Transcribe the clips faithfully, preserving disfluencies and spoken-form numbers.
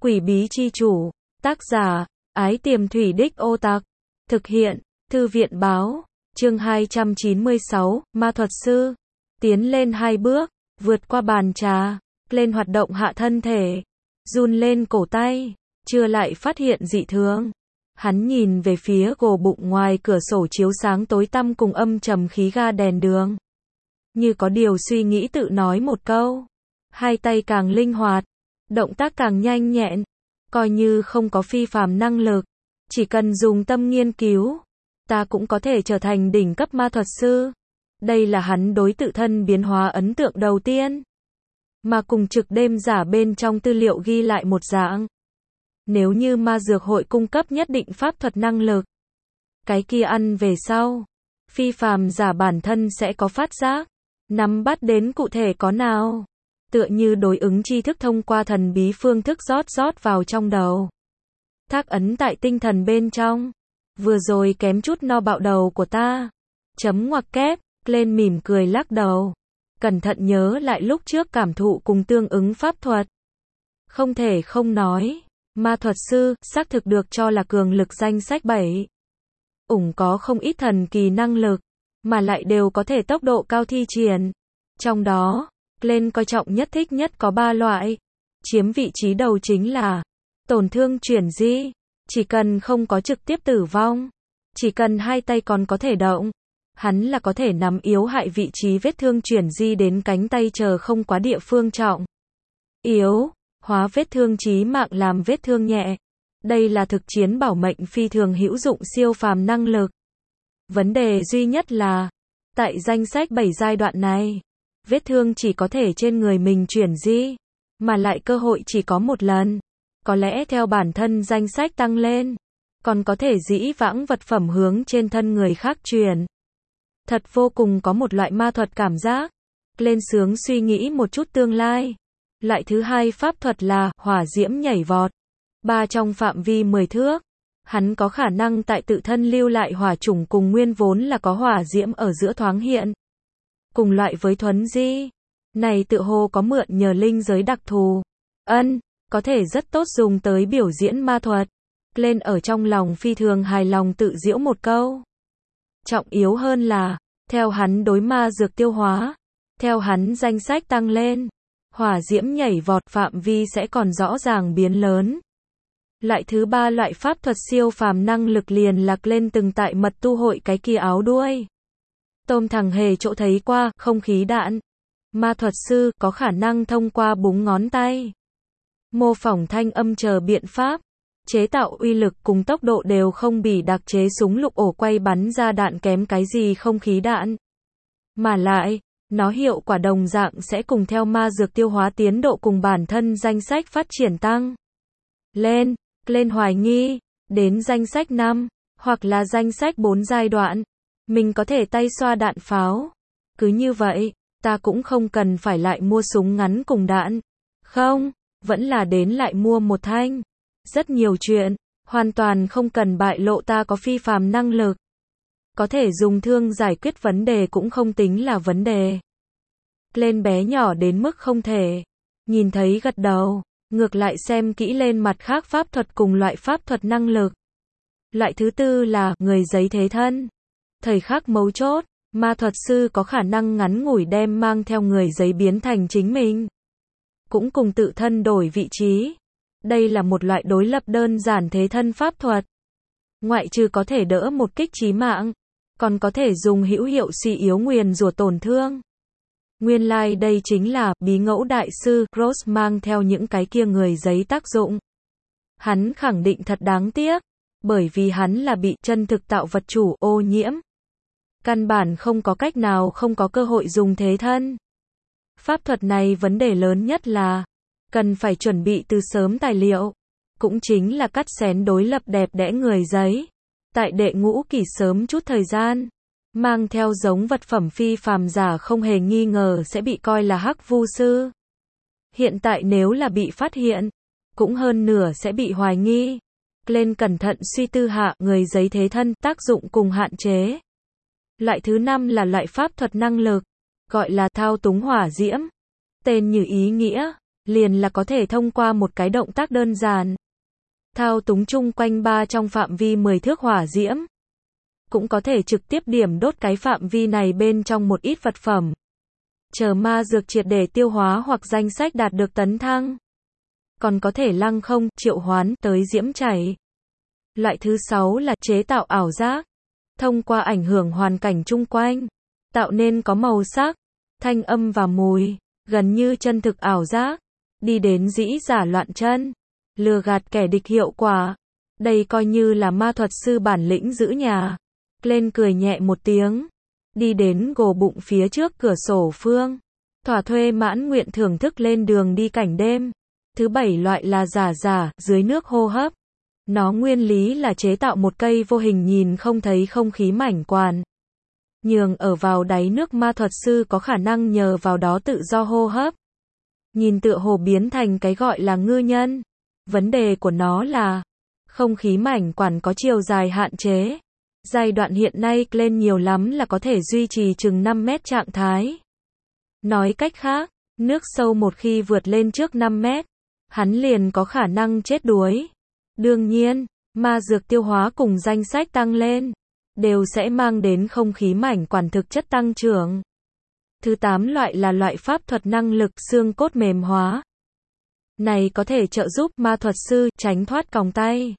Quỷ bí chi chủ, tác giả, Ái Tiềm Thủy Đích Ô Tặc, thực hiện, Thư viện báo, chương hai trăm chín mươi sáu, Ma thuật sư, tiến lên hai bước, vượt qua bàn trà, lên hoạt động hạ thân thể, run lên cổ tay, chưa lại phát hiện dị thường. Hắn nhìn về phía gồ bụng ngoài cửa sổ chiếu sáng tối tăm cùng âm trầm khí ga đèn đường. Như có điều suy nghĩ tự nói một câu. Hai tay càng linh hoạt, động tác càng nhanh nhẹn, coi như không có phi phàm năng lực, chỉ cần dùng tâm nghiên cứu, ta cũng có thể trở thành đỉnh cấp ma thuật sư. Đây là hắn đối tự thân biến hóa ấn tượng đầu tiên. Mà cùng trực đêm giả bên trong tư liệu ghi lại một dạng. Nếu như ma dược hội cung cấp nhất định pháp thuật năng lực, cái kia ăn về sau, phi phàm giả bản thân sẽ có phát giác, nắm bắt đến cụ thể có nào. Tựa như đối ứng tri thức thông qua thần bí phương thức rót rót vào trong đầu. Thác ấn tại tinh thần bên trong. Vừa rồi kém chút no bạo đầu của ta. Chấm ngoặc kép, lên mỉm cười lắc đầu. Cẩn thận nhớ lại lúc trước cảm thụ cùng tương ứng pháp thuật. Không thể không nói, ma thuật sư, xác thực được cho là cường lực danh sách bảy. Ủng có không ít thần kỳ năng lực, mà lại đều có thể tốc độ cao thi triển. Trong đó, lên coi trọng nhất thích nhất có ba loại. Chiếm vị trí đầu chính là tổn thương chuyển di. Chỉ cần không có trực tiếp tử vong, chỉ cần hai tay còn có thể động, hắn là có thể nắm yếu hại vị trí vết thương chuyển di đến cánh tay chờ không quá địa phương trọng. Yếu, hóa vết thương chí mạng làm vết thương nhẹ. Đây là thực chiến bảo mệnh phi thường hữu dụng siêu phàm năng lực. Vấn đề duy nhất là, tại danh sách bảy giai đoạn này, vết thương chỉ có thể trên người mình chuyển di, mà lại cơ hội chỉ có một lần. Có lẽ theo bản thân danh sách tăng lên, còn có thể dĩ vãng vật phẩm hướng trên thân người khác truyền. Thật vô cùng có một loại ma thuật cảm giác. Lên sướng suy nghĩ một chút tương lai. Loại thứ hai pháp thuật là hỏa diễm nhảy vọt. Ba trong phạm vi mười thước. Hắn có khả năng tại tự thân lưu lại hỏa chủng cùng nguyên vốn là có hỏa diễm ở giữa thoáng hiện. Cùng loại với thuấn di. Này tự hồ có mượn nhờ linh giới đặc thù. Ân, có thể rất tốt dùng tới biểu diễn ma thuật. Lên ở trong lòng phi thường hài lòng tự giễu một câu. Trọng yếu hơn là, theo hắn đối ma dược tiêu hóa, theo hắn danh sách tăng lên, hỏa diễm nhảy vọt phạm vi sẽ còn rõ ràng biến lớn. Loại thứ ba loại pháp thuật siêu phàm năng lực liền lạc lên từng tại mật tu hội cái kia áo đuôi. Tôm thằng hề chỗ thấy qua, không khí đạn. Ma thuật sư có khả năng thông qua búng ngón tay, mô phỏng thanh âm chờ biện pháp, chế tạo uy lực cùng tốc độ đều không bị đặc chế súng lục ổ quay bắn ra đạn kém cái gì không khí đạn. Mà lại, nó hiệu quả đồng dạng sẽ cùng theo ma dược tiêu hóa tiến độ cùng bản thân danh sách phát triển tăng lên. Lên hoài nghi, đến danh sách năm, hoặc là danh sách bốn giai đoạn, mình có thể tay xoa đạn pháo. Cứ như vậy, ta cũng không cần phải lại mua súng ngắn cùng đạn. Không, vẫn là đến lại mua một thanh. Rất nhiều chuyện, hoàn toàn không cần bại lộ ta có phi phàm năng lực. Có thể dùng thương giải quyết vấn đề cũng không tính là vấn đề. Lên bé nhỏ đến mức không thể. Nhìn thấy gật đầu, ngược lại xem kỹ lên mặt khác pháp thuật cùng loại pháp thuật năng lực. Loại thứ tư là người giấy thế thân. Thời khắc mấu chốt, ma thuật sư có khả năng ngắn ngủi đem mang theo người giấy biến thành chính mình. Cũng cùng tự thân đổi vị trí. Đây là một loại đối lập đơn giản thế thân pháp thuật. Ngoại trừ có thể đỡ một kích chí mạng, còn có thể dùng hữu hiệu suy yếu nguyền rủa tổn thương. Nguyên lai like đây chính là bí ngẫu đại sư Ross mang theo những cái kia người giấy tác dụng. Hắn khẳng định thật đáng tiếc, bởi vì hắn là bị chân thực tạo vật chủ ô nhiễm. Căn bản không có cách nào không có cơ hội dùng thế thân. Pháp thuật này vấn đề lớn nhất là cần phải chuẩn bị từ sớm tài liệu, cũng chính là cắt xén đối lập đẹp đẽ người giấy. Tại đệ ngũ kỷ sớm chút thời gian, mang theo giống vật phẩm phi phàm giả không hề nghi ngờ sẽ bị coi là hắc vu sư. Hiện tại nếu là bị phát hiện, cũng hơn nửa sẽ bị hoài nghi. Lên cẩn thận suy tư hạ người giấy thế thân tác dụng cùng hạn chế. Loại thứ năm là loại pháp thuật năng lực, gọi là thao túng hỏa diễm. Tên như ý nghĩa, liền là có thể thông qua một cái động tác đơn giản, thao túng chung quanh ba trong phạm vi mười thước hỏa diễm. Cũng có thể trực tiếp điểm đốt cái phạm vi này bên trong một ít vật phẩm. Chờ ma dược triệt để tiêu hóa hoặc danh sách đạt được tấn thăng. Còn có thể lăng không, triệu hoán, tới diễm chảy. Loại thứ sáu là chế tạo ảo giác. Thông qua ảnh hưởng hoàn cảnh chung quanh, tạo nên có màu sắc, thanh âm và mùi, gần như chân thực ảo giác. Đi đến dĩ giả loạn chân, lừa gạt kẻ địch hiệu quả. Đây coi như là ma thuật sư bản lĩnh giữ nhà. Lên cười nhẹ một tiếng, đi đến gồ bụng phía trước cửa sổ phương, thỏa thuê mãn nguyện thưởng thức lên đường đi cảnh đêm. Thứ bảy loại là giả giả, dưới nước hô hấp. Nó nguyên lý là chế tạo một cây vô hình nhìn không thấy không khí mảnh quản. Nhường ở vào đáy nước ma thuật sư có khả năng nhờ vào đó tự do hô hấp. Nhìn tựa hồ biến thành cái gọi là ngư nhân. Vấn đề của nó là, không khí mảnh quản có chiều dài hạn chế. Giai đoạn hiện nay lên nhiều lắm là có thể duy trì chừng năm mét trạng thái. Nói cách khác, nước sâu một khi vượt lên trước năm mét, hắn liền có khả năng chết đuối. Đương nhiên, ma dược tiêu hóa cùng danh sách tăng lên, đều sẽ mang đến không khí mảnh quản thực chất tăng trưởng. Thứ tám loại là loại pháp thuật năng lực xương cốt mềm hóa. Này có thể trợ giúp ma thuật sư tránh thoát còng tay,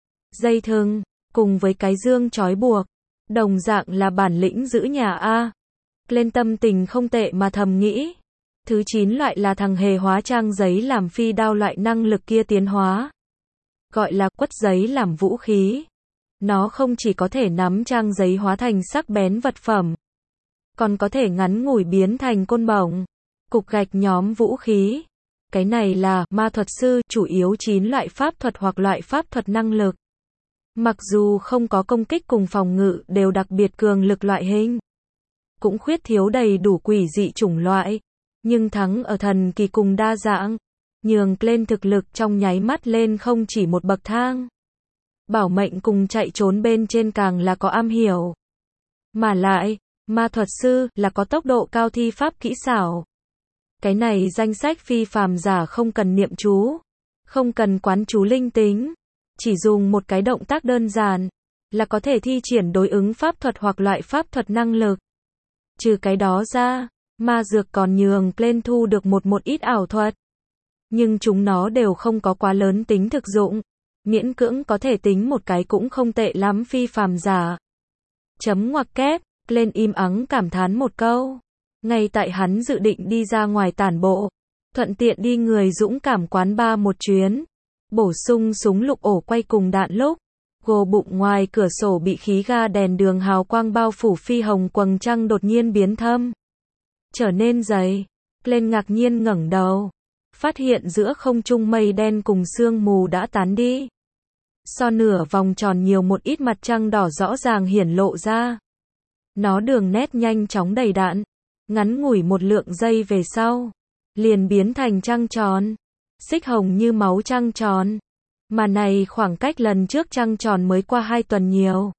dây thừng, cùng với cái dương trói buộc. Đồng dạng là bản lĩnh giữ nhà A. Lên tâm tình không tệ mà thầm nghĩ. Thứ chín loại là thằng hề hóa trang giấy làm phi đao loại năng lực kia tiến hóa. Gọi là quất giấy làm vũ khí. Nó không chỉ có thể nắm trang giấy hóa thành sắc bén vật phẩm, còn có thể ngắn ngủi biến thành côn bổng, cục gạch nhóm vũ khí. Cái này là ma thuật sư, chủ yếu chín loại pháp thuật hoặc loại pháp thuật năng lực. Mặc dù không có công kích cùng phòng ngự đều đặc biệt cường lực loại hình, cũng khuyết thiếu đầy đủ quỷ dị chủng loại, nhưng thắng ở thần kỳ cùng đa dạng, nhường lên thực lực trong nháy mắt lên không chỉ một bậc thang. Bảo mệnh cùng chạy trốn bên trên càng là có am hiểu. Mà lại, ma thuật sư là có tốc độ cao thi pháp kỹ xảo. Cái này danh sách phi phàm giả không cần niệm chú, không cần quán chú linh tính, chỉ dùng một cái động tác đơn giản là có thể thi triển đối ứng pháp thuật hoặc loại pháp thuật năng lực. Trừ cái đó ra, ma dược còn nhường lên thu được một một ít ảo thuật, nhưng chúng nó đều không có quá lớn tính thực dụng, miễn cưỡng có thể tính một cái cũng không tệ lắm phi phàm giả. Chấm ngoặc kép, lên im ắng cảm thán một câu. Ngay tại hắn dự định đi ra ngoài tản bộ, thuận tiện đi người dũng cảm quán bar một chuyến, bổ sung súng lục ổ quay cùng đạn lúc, gồ bụng ngoài cửa sổ bị khí ga đèn đường hào quang bao phủ phi hồng quầng trăng đột nhiên biến thâm, trở nên dày. Lên ngạc nhiên ngẩng đầu, phát hiện giữa không trung mây đen cùng sương mù đã tán đi. So nửa vòng tròn nhiều một ít mặt trăng đỏ rõ ràng hiển lộ ra. Nó đường nét nhanh chóng đầy đặn, ngắn ngủi một lượng giây về sau, liền biến thành trăng tròn, xích hồng như máu trăng tròn. Mà này khoảng cách lần trước trăng tròn mới qua hai tuần nhiều.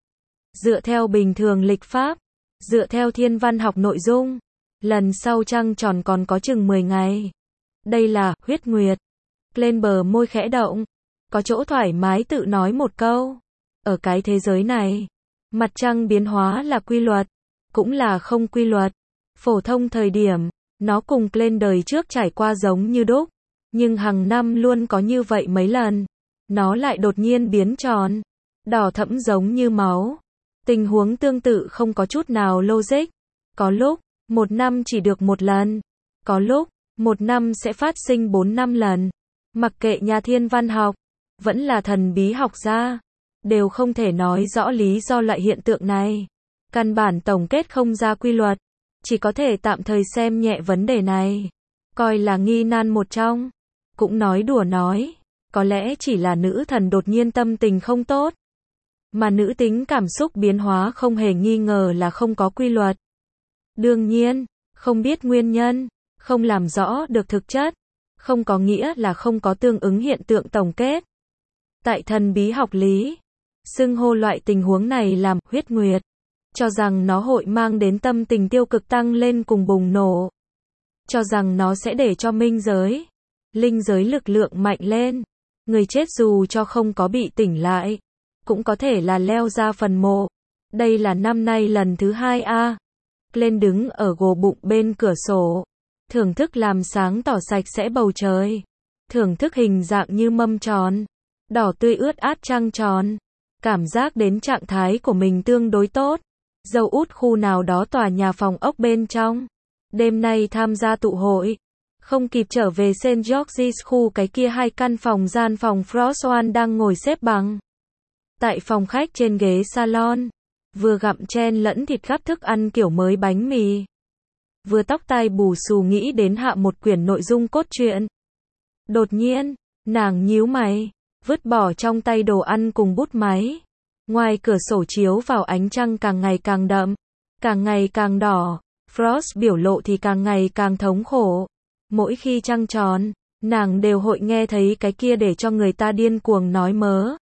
Dựa theo bình thường lịch pháp, dựa theo thiên văn học nội dung, lần sau trăng tròn còn có chừng mười ngày. Đây là huyết nguyệt. Lên bờ môi khẽ động, có chỗ thoải mái tự nói một câu. Ở cái thế giới này, mặt trăng biến hóa là quy luật, cũng là không quy luật. Phổ thông thời điểm, nó cùng lên đời trước trải qua giống như đúc, nhưng hàng năm luôn có như vậy mấy lần, nó lại đột nhiên biến tròn, đỏ thẫm giống như máu. Tình huống tương tự không có chút nào logic. Có lúc, một năm chỉ được một lần, có lúc, một năm sẽ phát sinh bốn năm lần. Mặc kệ nhà thiên văn học, vẫn là thần bí học gia, đều không thể nói rõ lý do loại hiện tượng này. Căn bản tổng kết không ra quy luật, chỉ có thể tạm thời xem nhẹ vấn đề này, coi là nghi nan một trong. Cũng nói đùa nói, có lẽ chỉ là nữ thần đột nhiên tâm tình không tốt, mà nữ tính cảm xúc biến hóa không hề nghi ngờ là không có quy luật. Đương nhiên, không biết nguyên nhân, không làm rõ được thực chất, không có nghĩa là không có tương ứng hiện tượng tổng kết. Tại thần bí học lý, xưng hô loại tình huống này làm huyết nguyệt, cho rằng nó hội mang đến tâm tình tiêu cực tăng lên cùng bùng nổ, cho rằng nó sẽ để cho minh giới linh giới lực lượng mạnh lên. Người chết dù cho không có bị tỉnh lại, cũng có thể là leo ra phần mộ. Đây là năm nay lần thứ hai a. Lên đứng ở gồ bụng bên cửa sổ, thưởng thức làm sáng tỏ sạch sẽ bầu trời, thưởng thức hình dạng như mâm tròn, đỏ tươi ướt át trăng tròn, cảm giác đến trạng thái của mình tương đối tốt. Dâu út khu nào đó tòa nhà phòng ốc bên trong. Đêm nay tham gia tụ hội, không kịp trở về Saint George's khu cái kia hai căn phòng gian phòng Frost One đang ngồi xếp bằng. Tại phòng khách trên ghế salon, vừa gặm chen lẫn thịt gắp thức ăn kiểu mới bánh mì. Vừa tóc tai bù xù nghĩ đến hạ một quyển nội dung cốt truyện. Đột nhiên, nàng nhíu mày, vứt bỏ trong tay đồ ăn cùng bút máy. Ngoài cửa sổ chiếu vào ánh trăng càng ngày càng đậm, càng ngày càng đỏ. Frost biểu lộ thì càng ngày càng thống khổ. Mỗi khi trăng tròn, nàng đều hội nghe thấy cái kia để cho người ta điên cuồng nói mớ.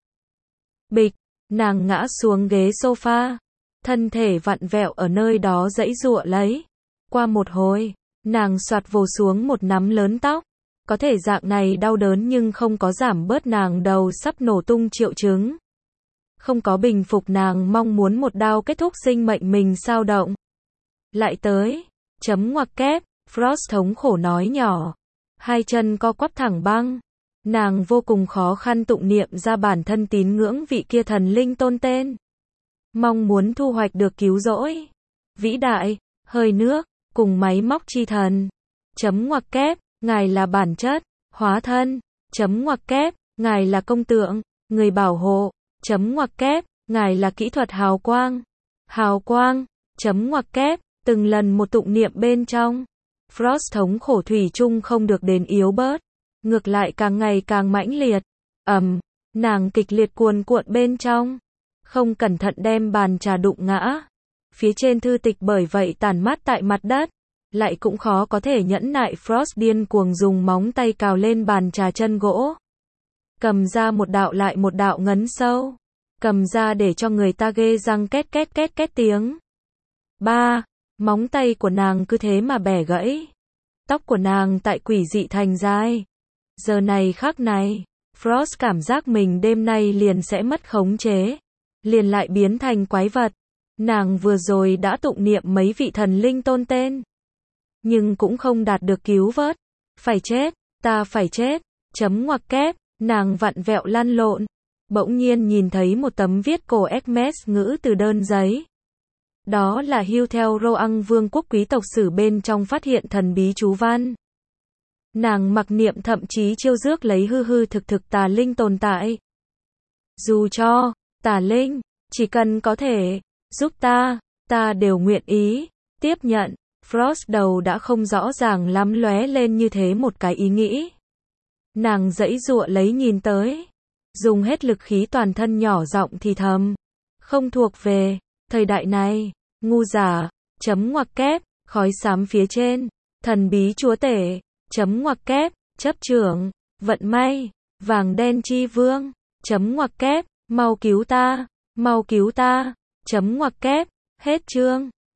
Bịch, nàng ngã xuống ghế sofa, thân thể vặn vẹo ở nơi đó giãy giụa lấy. Qua một hồi, nàng xoạt vồ xuống một nắm lớn tóc. Có thể dạng này đau đớn nhưng không có giảm bớt nàng đầu sắp nổ tung triệu chứng. Không có bình phục nàng mong muốn một đao kết thúc sinh mệnh mình sao động. Lại tới, chấm ngoặc kép, Frost thống khổ nói nhỏ. Hai chân co quắp thẳng băng. Nàng vô cùng khó khăn tụng niệm ra bản thân tín ngưỡng vị kia thần linh tôn tên. Mong muốn thu hoạch được cứu rỗi. Vĩ đại, hơi nước, cùng máy móc chi thần. Chấm ngoặc kép, ngài là bản chất, hóa thân. Chấm ngoặc kép, ngài là công tượng, người bảo hộ. Chấm ngoặc kép, ngài là kỹ thuật hào quang. Hào quang, chấm ngoặc kép, từng lần một tụng niệm bên trong. Frost thống khổ thủy chung không được đến yếu bớt. Ngược lại càng ngày càng mãnh liệt. Ầm, nàng kịch liệt cuồn cuộn bên trong. Không cẩn thận đem bàn trà đụng ngã. Phía trên thư tịch bởi vậy tản mát tại mặt đất. Lại cũng khó có thể nhẫn nại Frost điên cuồng dùng móng tay cào lên bàn trà chân gỗ. Cầm ra một đạo lại một đạo ngấn sâu. Cầm ra để cho người ta ghê răng két két két két tiếng. Ba, móng tay của nàng cứ thế mà bẻ gãy. Tóc của nàng tại quỷ dị thành dài. Giờ này khắc này, Frost cảm giác mình đêm nay liền sẽ mất khống chế. Liền lại biến thành quái vật. Nàng vừa rồi đã tụng niệm mấy vị thần linh tôn tên. Nhưng cũng không đạt được cứu vớt. Phải chết, ta phải chết. Chấm ngoặc kép, nàng vặn vẹo lăn lộn. Bỗng nhiên nhìn thấy một tấm viết cổ Hermes ngữ từ đơn giấy. Đó là hưu theo Roang vương quốc quý tộc sử bên trong phát hiện thần bí chú văn. Nàng mặc niệm thậm chí chiêu rước lấy hư hư thực thực tà linh tồn tại. Dù cho, tà linh, chỉ cần có thể, giúp ta, ta đều nguyện ý, tiếp nhận. Frost đầu đã không rõ ràng lắm lóe lên như thế một cái ý nghĩ. Nàng giãy giụa lấy nhìn tới. Dùng hết lực khí toàn thân nhỏ giọng thì thầm. Không thuộc về, thời đại này, ngu giả, chấm ngoặc kép, khói xám phía trên, thần bí chúa tể, chấm ngoặc kép, chấp trưởng, vận may, vàng đen chi vương, chấm ngoặc kép, mau cứu ta, mau cứu ta, chấm ngoặc kép, hết chương.